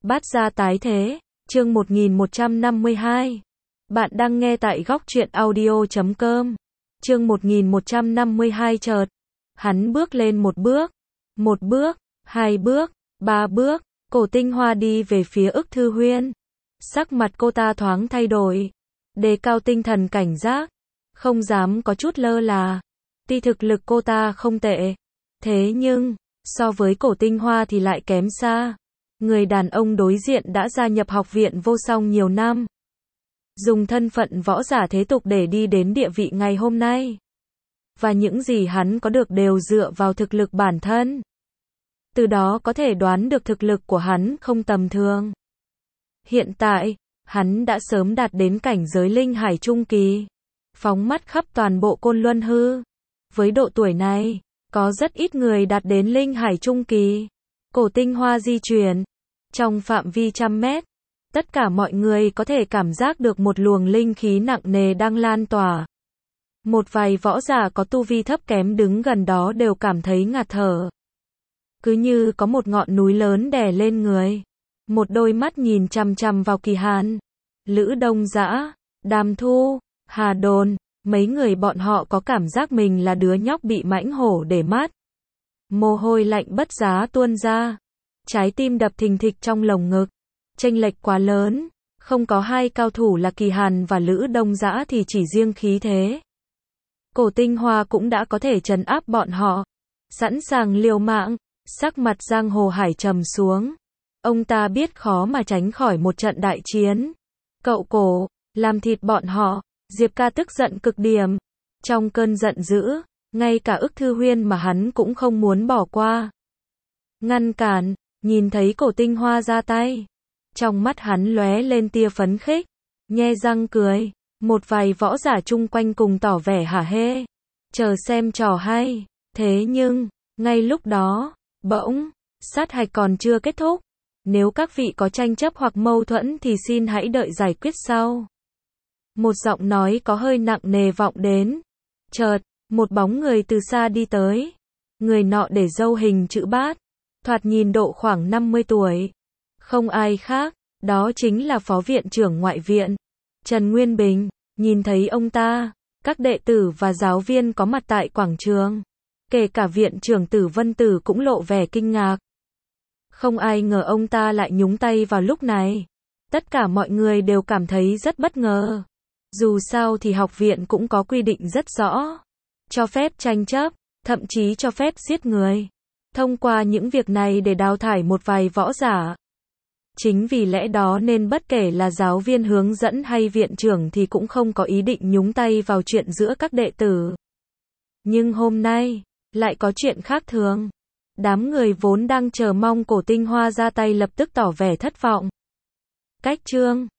Bát gia tái thế, chương 1152. Bạn đang nghe tại góc truyện audio.com. Chương 1152 chợt. Hắn bước lên một bước, hai bước, ba bước, Cổ Tinh Hoa đi về phía Ức Thư Huyên. Sắc mặt cô ta thoáng thay đổi, đề cao tinh thần cảnh giác, không dám có chút lơ là. Tuy thực lực cô ta không tệ, thế nhưng, so với Cổ Tinh Hoa thì lại kém xa. Người đàn ông đối diện đã gia nhập học viện vô song nhiều năm. Dùng thân phận võ giả thế tục để đi đến địa vị ngày hôm nay. Và những gì hắn có được đều dựa vào thực lực bản thân. Từ đó có thể đoán được thực lực của hắn không tầm thường. Hiện tại, hắn đã sớm đạt đến cảnh giới linh hải trung kỳ. Phóng mắt khắp toàn bộ Côn Luân Hư. Với độ tuổi này, có rất ít người đạt đến linh hải trung kỳ. Cổ Tinh Hoa di chuyển. Trong phạm vi trăm mét, tất cả mọi người có thể cảm giác được một luồng linh khí nặng nề đang lan tỏa. Một vài võ giả có tu vi thấp kém đứng gần đó đều cảm thấy ngạt thở. Cứ như có một ngọn núi lớn đè lên người. Một đôi mắt nhìn chằm chằm vào Kỳ Hàn, Lữ Đông Dã, Đàm Thu, Hà Đồn, mấy người bọn họ có cảm giác mình là đứa nhóc bị mãnh hổ để mắt. Mồ hôi lạnh bất giá tuôn ra. Trái tim đập thình thịch trong lồng ngực. Chênh lệch quá lớn. Không có hai cao thủ là Kỳ Hàn và Lữ Đông Dã thì chỉ riêng khí thế. Cổ Tinh Hoa cũng đã có thể trấn áp bọn họ. Sẵn sàng liều mạng. Sắc mặt Giang Hồ Hải trầm xuống. Ông ta biết khó mà tránh khỏi một trận đại chiến. Cậu Cổ, làm thịt bọn họ. Diệp Ca tức giận cực điểm. Trong cơn giận dữ, ngay cả Ức Thư Huyên mà hắn cũng không muốn bỏ qua. Ngăn cản. Nhìn thấy Cổ Tinh Hoa ra tay, trong mắt hắn lóe lên tia phấn khích, nhe răng cười. Một vài võ giả chung quanh cùng tỏ vẻ hả hê, chờ xem trò hay. Thế nhưng, ngay lúc đó, bỗng, sát hạch còn chưa kết thúc. Nếu các vị có tranh chấp hoặc mâu thuẫn thì xin hãy đợi giải quyết sau. Một giọng nói có hơi nặng nề vọng đến. Chợt, một bóng người từ xa đi tới. Người nọ để râu hình chữ bát. Thoạt nhìn độ khoảng 50 tuổi. Không ai khác, đó chính là Phó Viện trưởng Ngoại viện, Trần Nguyên Bình. Nhìn thấy ông ta, các đệ tử và giáo viên có mặt tại quảng trường, kể cả Viện trưởng Tử Vân Tử cũng lộ vẻ kinh ngạc. Không ai ngờ ông ta lại nhúng tay vào lúc này. Tất cả mọi người đều cảm thấy rất bất ngờ. Dù sao thì học viện cũng có quy định rất rõ. Cho phép tranh chấp, thậm chí cho phép giết người. Thông qua những việc này để đào thải một vài võ giả. Chính vì lẽ đó nên bất kể là giáo viên hướng dẫn hay viện trưởng thì cũng không có ý định nhúng tay vào chuyện giữa các đệ tử. Nhưng hôm nay, lại có chuyện khác thường. Đám người vốn đang chờ mong Cổ Tinh Hoa ra tay lập tức tỏ vẻ thất vọng. Cách chương